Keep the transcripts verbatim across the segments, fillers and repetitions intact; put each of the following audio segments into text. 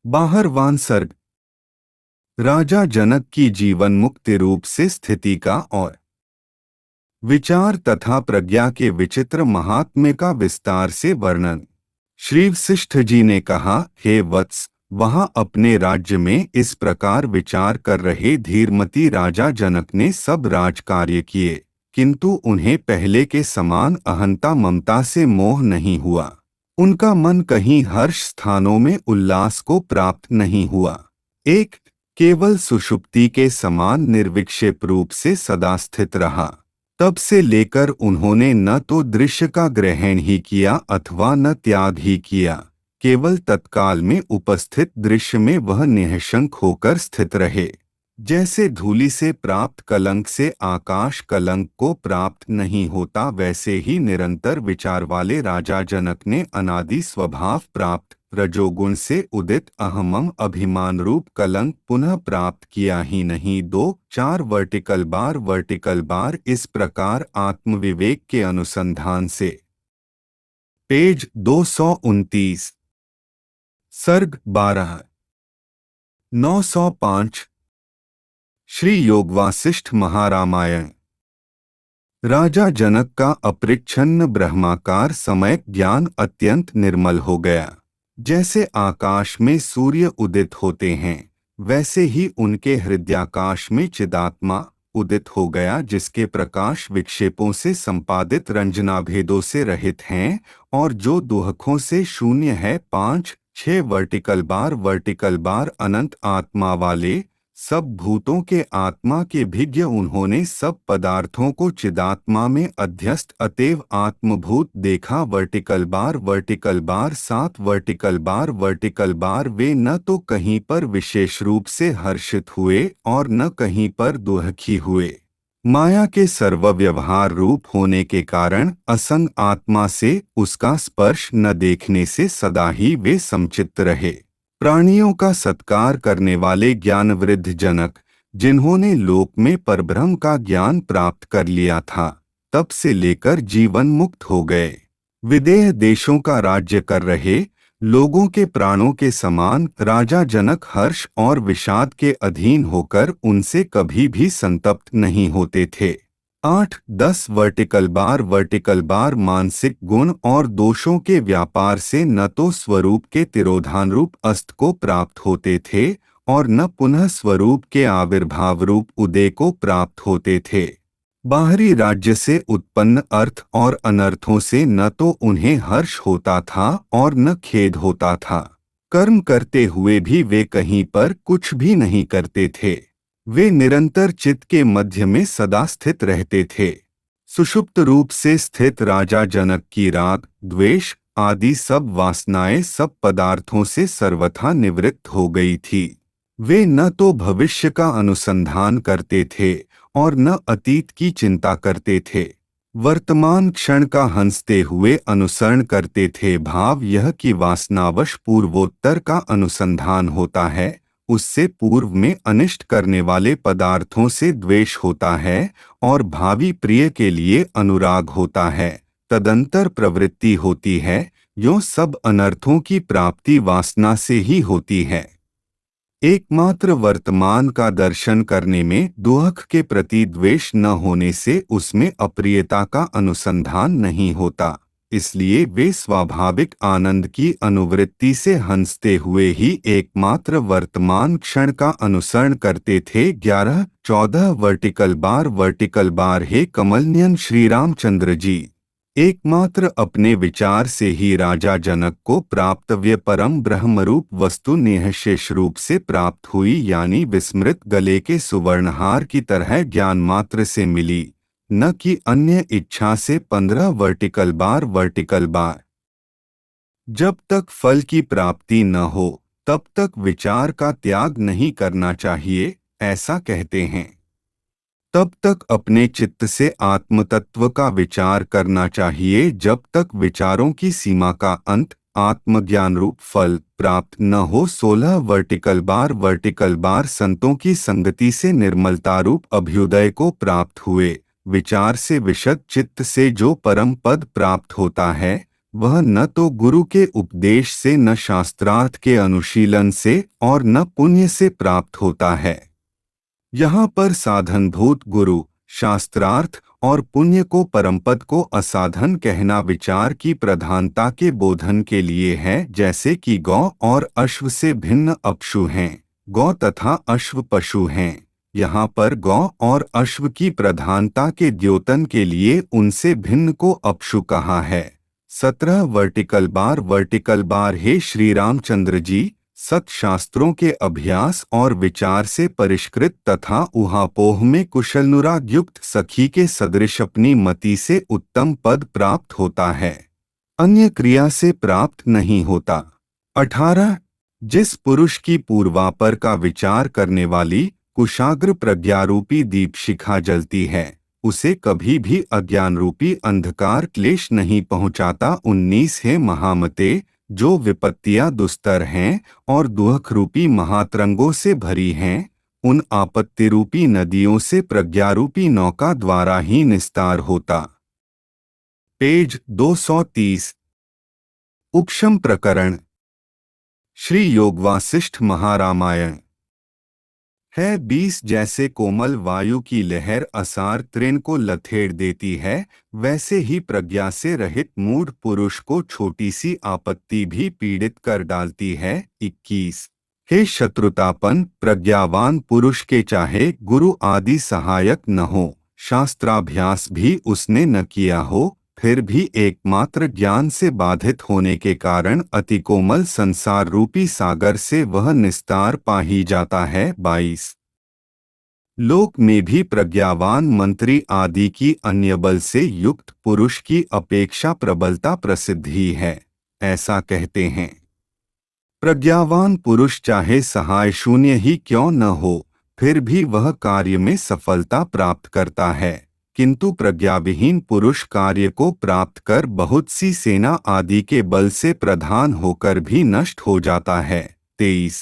बाहरवान सर्ग। राजा जनक की जीवन मुक्ति रूप से स्थिति का और विचार तथा प्रज्ञा के विचित्र महात्म्य का विस्तार से वर्णन। श्री वशिष्ठ जी ने कहा, हे वत्स, वहाँ अपने राज्य में इस प्रकार विचार कर रहे धीरमती राजा जनक ने सब राजकार्य किए, किंतु उन्हें पहले के समान अहंता ममता से मोह नहीं हुआ। उनका मन कहीं हर्ष स्थानों में उल्लास को प्राप्त नहीं हुआ। एक केवल सुषुप्ति के समान निर्विक्षेप रूप से सदा स्थित रहा। तब से लेकर उन्होंने न तो दृश्य का ग्रहण ही किया अथवा न त्याग ही किया। केवल तत्काल में उपस्थित दृश्य में वह निःशंक होकर स्थित रहे। जैसे धूलि से प्राप्त कलंक से आकाश कलंक को प्राप्त नहीं होता, वैसे ही निरंतर विचार वाले राजा जनक ने अनादि स्वभाव प्राप्त रजोगुण से उदित अहमम अभिमान रूप कलंक पुनः प्राप्त किया ही नहीं। दो चार वर्टिकल बार वर्टिकल बार इस प्रकार आत्मविवेक के अनुसंधान से। पेज दो सौ उनतीस। सर्ग बारह। नौ सौ पाँच। श्री योग वासिष्ठ महारामायण। राजा जनक का अपरिच्छन्न ब्रह्माकार समयक ज्ञान अत्यंत निर्मल हो गया। जैसे आकाश में सूर्य उदित होते हैं, वैसे ही उनके हृदयाकाश में चिदात्मा उदित हो गया, जिसके प्रकाश विक्षेपों से संपादित रंजनाभेदों से रहित हैं और जो दुहखों से शून्य है। पांच छह वर्टिकल बार वर्टिकल बार अनंत आत्मा वाले, सब भूतों के आत्मा के भिज्ञ उन्होंने सब पदार्थों को चिदात्मा में अध्यस्त अतएव आत्मभूत देखा। वर्टिकल बार वर्टिकल बार सात वर्टिकल बार वर्टिकल बार वे न तो कहीं पर विशेष रूप से हर्षित हुए और न कहीं पर दुखी हुए। माया के सर्वव्यवहार रूप होने के कारण असंग आत्मा से उसका स्पर्श न देखने से सदा ही वे समचित्त रहे। प्राणियों का सत्कार करने वाले ज्ञानवृद्ध जनक, जिन्होंने लोक में परब्रह्म का ज्ञान प्राप्त कर लिया था, तब से लेकर जीवन मुक्त हो गए। विदेह देशों का राज्य कर रहे लोगों के प्राणों के समान राजा जनक हर्ष और विषाद के अधीन होकर उनसे कभी भी संतप्त नहीं होते थे। आठ दस वर्टिकल बार वर्टिकल बार मानसिक गुण और दोषों के व्यापार से न तो स्वरूप के तिरोधान रूप अस्त को प्राप्त होते थे और न पुनः स्वरूप के आविर्भाव रूप उदय को प्राप्त होते थे। बाहरी राज्य से उत्पन्न अर्थ और अनर्थों से न तो उन्हें हर्ष होता था और न खेद होता था। कर्म करते हुए भी वे कहीं पर कुछ भी नहीं करते थे। वे निरंतर चित्त के मध्य में सदा स्थित रहते थे। सुषुप्त रूप से स्थित राजा जनक की राग द्वेष आदि सब वासनाएं सब पदार्थों से सर्वथा निवृत्त हो गई थी। वे न तो भविष्य का अनुसंधान करते थे और न अतीत की चिंता करते थे। वर्तमान क्षण का हंसते हुए अनुसरण करते थे। भाव यह कि वासनावश पूर्वोत्तर का अनुसंधान होता है, उससे पूर्व में अनिष्ट करने वाले पदार्थों से द्वेष होता है और भावी प्रिय के लिए अनुराग होता है। तदंतर प्रवृत्ति होती है। यो सब अनर्थों की प्राप्ति वासना से ही होती है। एकमात्र वर्तमान का दर्शन करने में दुख के प्रति द्वेष न होने से उसमें अप्रियता का अनुसंधान नहीं होता। इसलिए वे स्वाभाविक आनंद की अनुवृत्ति से हंसते हुए ही एकमात्र वर्तमान क्षण का अनुसरण करते थे। ग्यारह चौदह वर्टिकल बार वर्टिकल बार हे कमलनयन श्री रामचंद्र जी, एकमात्र अपने विचार से ही राजा जनक को प्राप्तव्य परम ब्रह्मरूप वस्तु निःशेष रूप से प्राप्त हुई, यानी विस्मृत गले के सुवर्णहार की तरह ज्ञान मात्र से मिली, न कि अन्य इच्छा से। पंद्रह वर्टिकल बार वर्टिकल बार जब तक फल की प्राप्ति न हो तब तक विचार का त्याग नहीं करना चाहिए, ऐसा कहते हैं। तब तक अपने चित्त से आत्मतत्व का विचार करना चाहिए जब तक विचारों की सीमा का अंत आत्मज्ञान रूप फल प्राप्त न हो। सोलह वर्टिकल बार वर्टिकल बार संतों की संगति से निर्मलता रूप अभ्युदय को प्राप्त हुए। विचार से विशद चित्त से जो परम पद प्राप्त होता है, वह न तो गुरु के उपदेश से, न शास्त्रार्थ के अनुशीलन से और न पुण्य से प्राप्त होता है। यहाँ पर साधनभूत गुरु, शास्त्रार्थ और पुण्य को परमपद को असाधन कहना विचार की प्रधानता के बोधन के लिए है। जैसे कि गौ और अश्व से भिन्न अपशु हैं, गौ तथा अश्व पशु हैं। यहाँ पर गौ और अश्व की प्रधानता के द्योतन के लिए उनसे भिन्न को अपशु कहा है। सत्रह वर्टिकल बार वर्टिकल बार हे श्री रामचंद्र जी, सत शास्त्रों के अभ्यास और विचार से परिष्कृत तथा उहापोह में कुशलनुराग युक्त सखी के सदृश अपनी मति से उत्तम पद प्राप्त होता है, अन्य क्रिया से प्राप्त नहीं होता। अठारह जिस पुरुष की पूर्वापर का विचार करने वाली कुशाग्र प्रज्ञारूपी दीपशिखा जलती है, उसे कभी भी अज्ञान रूपी अंधकार क्लेश नहीं पहुंचाता। उन्नीस है महामते, जो विपत्तियां दुस्तर हैं और दुख रूपी महातरंगों से भरी हैं, उन आपत्ति रूपी नदियों से प्रज्ञारूपी नौका द्वारा ही निस्तार होता। पेज दो सौ तीस। उपशम प्रकरण, श्री योगवासिष्ठ महारामायण है बीस। जैसे कोमल वायु की लहर असार तृण को लथेड़ देती है, वैसे ही प्रज्ञा से रहित मूढ़ पुरुष को छोटी सी आपत्ति भी पीड़ित कर डालती है। इक्कीस हे शत्रुतापन, प्रज्ञावान पुरुष के चाहे गुरु आदि सहायक न हो, शास्त्राभ्यास भी उसने न किया हो, फिर भी एकमात्र ज्ञान से बाधित होने के कारण अति कोमल संसार रूपी सागर से वह निस्तार पा ही जाता है। बाईस लोक में भी प्रज्ञावान मंत्री आदि की अन्य बल से युक्त पुरुष की अपेक्षा प्रबलता प्रसिद्ध ही है। ऐसा कहते हैं, प्रज्ञावान पुरुष चाहे सहाय शून्य ही क्यों न हो, फिर भी वह कार्य में सफलता प्राप्त करता है, किंतु प्रज्ञाविहीन पुरुष कार्य को प्राप्त कर बहुत सी सेना आदि के बल से प्रधान होकर भी नष्ट हो जाता है। तेईस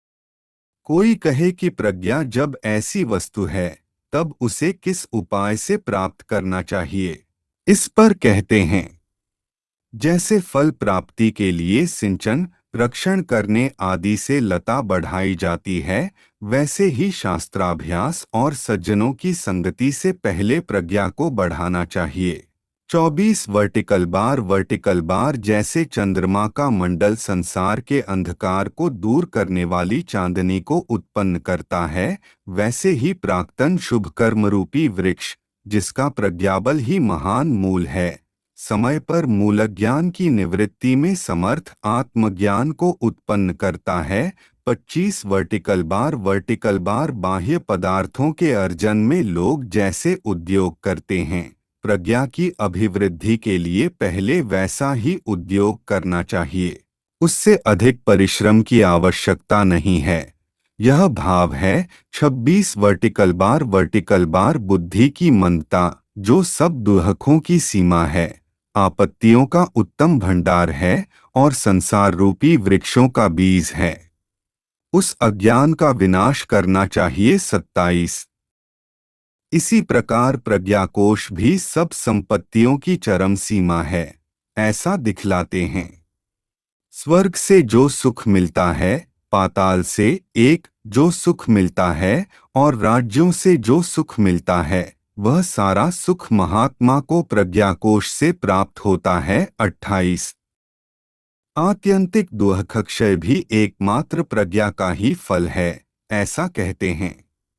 कोई कहे कि प्रज्ञा जब ऐसी वस्तु है, तब उसे किस उपाय से प्राप्त करना चाहिए। इस पर कहते हैं, जैसे फल प्राप्ति के लिए सिंचन, रक्षण करने आदि से लता बढ़ाई जाती है, वैसे ही शास्त्राभ्यास और सज्जनों की संगति से पहले प्रज्ञा को बढ़ाना चाहिए। चौबीस वर्टिकल बार वर्टिकल बार जैसे चंद्रमा का मंडल संसार के अंधकार को दूर करने वाली चांदनी को उत्पन्न करता है, वैसे ही प्राक्तन शुभ कर्म रूपी वृक्ष, जिसका प्रज्ञाबल ही महान मूल है, समय पर मूलज्ञान की निवृत्ति में समर्थ आत्मज्ञान को उत्पन्न करता है। पच्चीस वर्टिकल बार वर्टिकल बार बाह्य पदार्थों के अर्जन में लोग जैसे उद्योग करते हैं, प्रज्ञा की अभिवृद्धि के लिए पहले वैसा ही उद्योग करना चाहिए, उससे अधिक परिश्रम की आवश्यकता नहीं है। यह भाव है। छब्बीस वर्टिकल बार वर्टिकल बार बुद्धि की मंदता, जो सब दुहकों की सीमा है, आपत्तियों का उत्तम भंडार है और संसार रूपी वृक्षों का बीज है, उस अज्ञान का विनाश करना चाहिए। सत्ताईस इसी प्रकार प्रज्ञाकोश भी सब संपत्तियों की चरम सीमा है, ऐसा दिखलाते हैं। स्वर्ग से जो सुख मिलता है, पाताल से एक जो सुख मिलता है और राज्यों से जो सुख मिलता है, वह सारा सुख महात्मा को प्रज्ञाकोश से प्राप्त होता है। अट्ठाईस आत्यंतिक दुःखक्षय भी एकमात्र प्रज्ञा का ही फल है, ऐसा कहते हैं।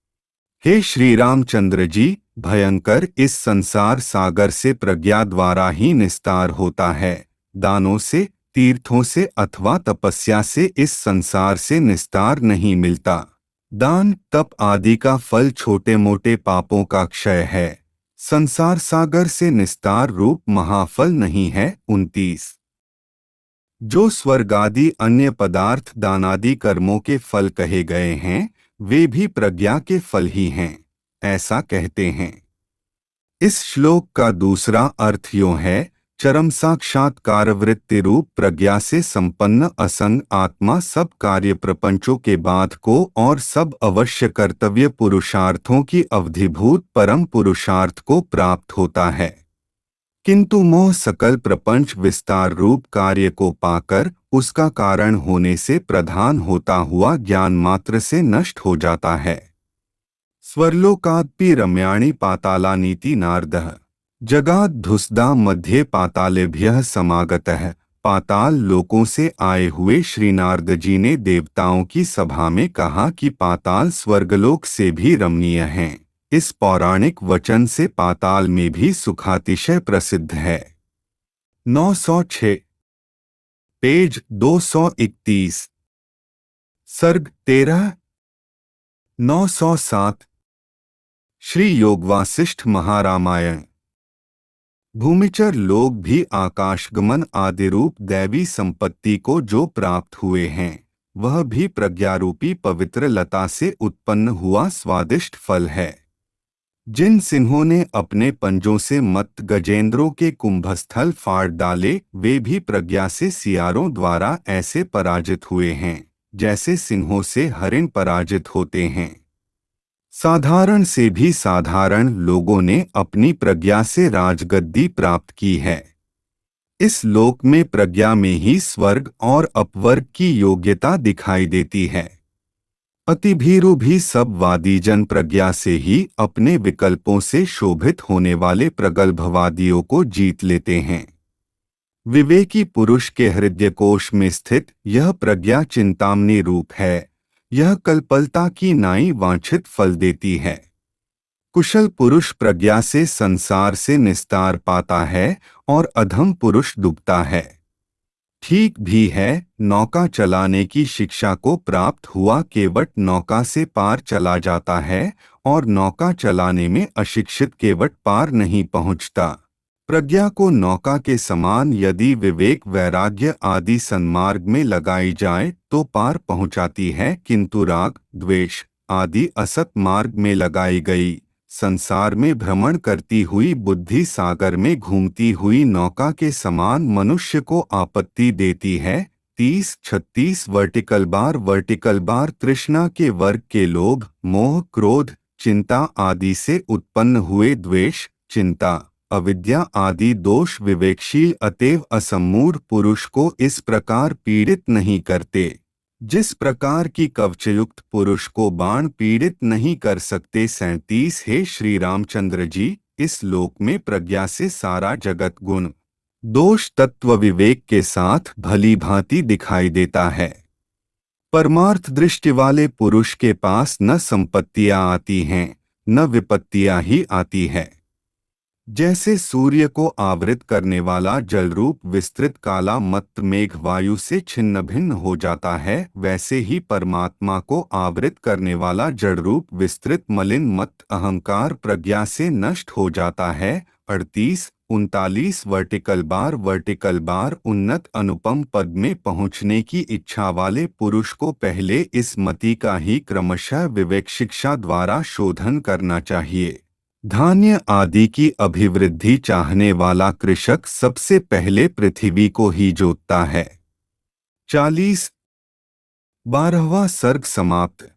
हे श्री रामचंद्र जी, भयंकर इस संसार सागर से प्रज्ञा द्वारा ही निस्तार होता है। दानों से, तीर्थों से अथवा तपस्या से इस संसार से निस्तार नहीं मिलता। दान तप आदि का फल छोटे मोटे पापों का क्षय है, संसार सागर से निस्तार रूप महाफल नहीं है। उनतीस जो स्वर्गादि अन्य पदार्थ दानादि कर्मों के फल कहे गए हैं, वे भी प्रज्ञा के फल ही हैं, ऐसा कहते हैं। इस श्लोक का दूसरा अर्थ यूं है, चरम साक्षात्कार वृत्ति रूप प्रज्ञा से संपन्न असंग आत्मा सब कार्य प्रपंचों के बाध को और सब अवश्य कर्तव्य पुरुषार्थों की अवधिभूत परम पुरुषार्थ को प्राप्त होता है। किंतु मोह सकल प्रपंच विस्तार रूप कार्य को पाकर उसका कारण होने से प्रधान होता हुआ ज्ञान मात्र से नष्ट हो जाता है। स्वर्लोकादपि रम्याणि पातालानीति नारदः जगाद्धुसदा मध्ये पातालेभ्यः समागतः। पाताल लोकों से आए हुए श्री नारद जी ने देवताओं की सभा में कहा कि पाताल स्वर्गलोक से भी रमणीय हैं। इस पौराणिक वचन से पाताल में भी सुखातिशय प्रसिद्ध है। नौ सौ छः पेज दो सौ इकतीस सर्ग तेरह। नौ सौ सात श्री योग वासिष्ठ महारामायण। भूमिचर लोग भी आकाशगमन आदि रूप दैवी संपत्ति को जो प्राप्त हुए हैं, वह भी प्रज्ञारूपी पवित्र लता से उत्पन्न हुआ स्वादिष्ट फल है। जिन सिंहों ने अपने पंजों से मत्त गजेंद्रों के कुंभस्थल फाड़ डाले, वे भी प्रज्ञा से सियारों द्वारा ऐसे पराजित हुए हैं जैसे सिंहों से हरिण पराजित होते हैं। साधारण से भी साधारण लोगों ने अपनी प्रज्ञा से राजगद्दी प्राप्त की है। इस लोक में प्रज्ञा में ही स्वर्ग और अपवर्ग की योग्यता दिखाई देती है। अति भीरु भी सब वादीजन प्रज्ञा से ही अपने विकल्पों से शोभित होने वाले प्रगल्भवादियों को जीत लेते हैं। विवेकी पुरुष के हृदयकोश में स्थित यह प्रज्ञा चिंतामणि रूप है। यह कल्पलता की नाई वांछित फल देती है। कुशल पुरुष प्रज्ञा से संसार से निस्तार पाता है और अधम पुरुष डूबता है। ठीक भी है, नौका चलाने की शिक्षा को प्राप्त हुआ केवट नौका से पार चला जाता है और नौका चलाने में अशिक्षित केवट पार नहीं पहुंचता। प्रज्ञा को नौका के समान यदि विवेक वैराग्य आदि सन्मार्ग में लगाई जाए तो पार पहुंचाती है, किंतु राग द्वेष आदि असत मार्ग में लगाई गई संसार में भ्रमण करती हुई बुद्धि सागर में घूमती हुई नौका के समान मनुष्य को आपत्ति देती है। तीस छत्तीस वर्टिकल बार वर्टिकल बार तृष्णा के वर्ग के लोभ मोह क्रोध चिंता आदि से उत्पन्न हुए द्वेष चिंता अविद्या आदि दोष विवेकशील अतएव असम्मूढ़ पुरुष को इस प्रकार पीड़ित नहीं करते जिस प्रकार की कवचयुक्त पुरुष को बाण पीड़ित नहीं कर सकते। सैंतीस हे श्री रामचंद्र जी, इस लोक में प्रज्ञा से सारा जगत गुण दोष तत्व विवेक के साथ भली भांति दिखाई देता है। परमार्थ दृष्टि वाले पुरुष के पास न संपत्तियां आती हैं न विपत्तियां ही आती है। जैसे सूर्य को आवृत करने वाला जलरूप विस्तृत काला मत्त मेघ वायु से छिन्न भिन्न हो जाता है, वैसे ही परमात्मा को आवृत करने वाला जड़रूप विस्तृत मलिन मत्त अहंकार प्रज्ञा से नष्ट हो जाता है। अड़तीस उनतालीस वर्टिकल बार वर्टिकल बार उन्नत अनुपम पद में पहुँचने की इच्छा वाले पुरुष को पहले इस मति का ही क्रमशः विवेक शिक्षा द्वारा शोधन करना चाहिए। धान्य आदि की अभिवृद्धि चाहने वाला कृषक सबसे पहले पृथ्वी को ही जोतता है। चालीस बारहवां सर्ग समाप्त।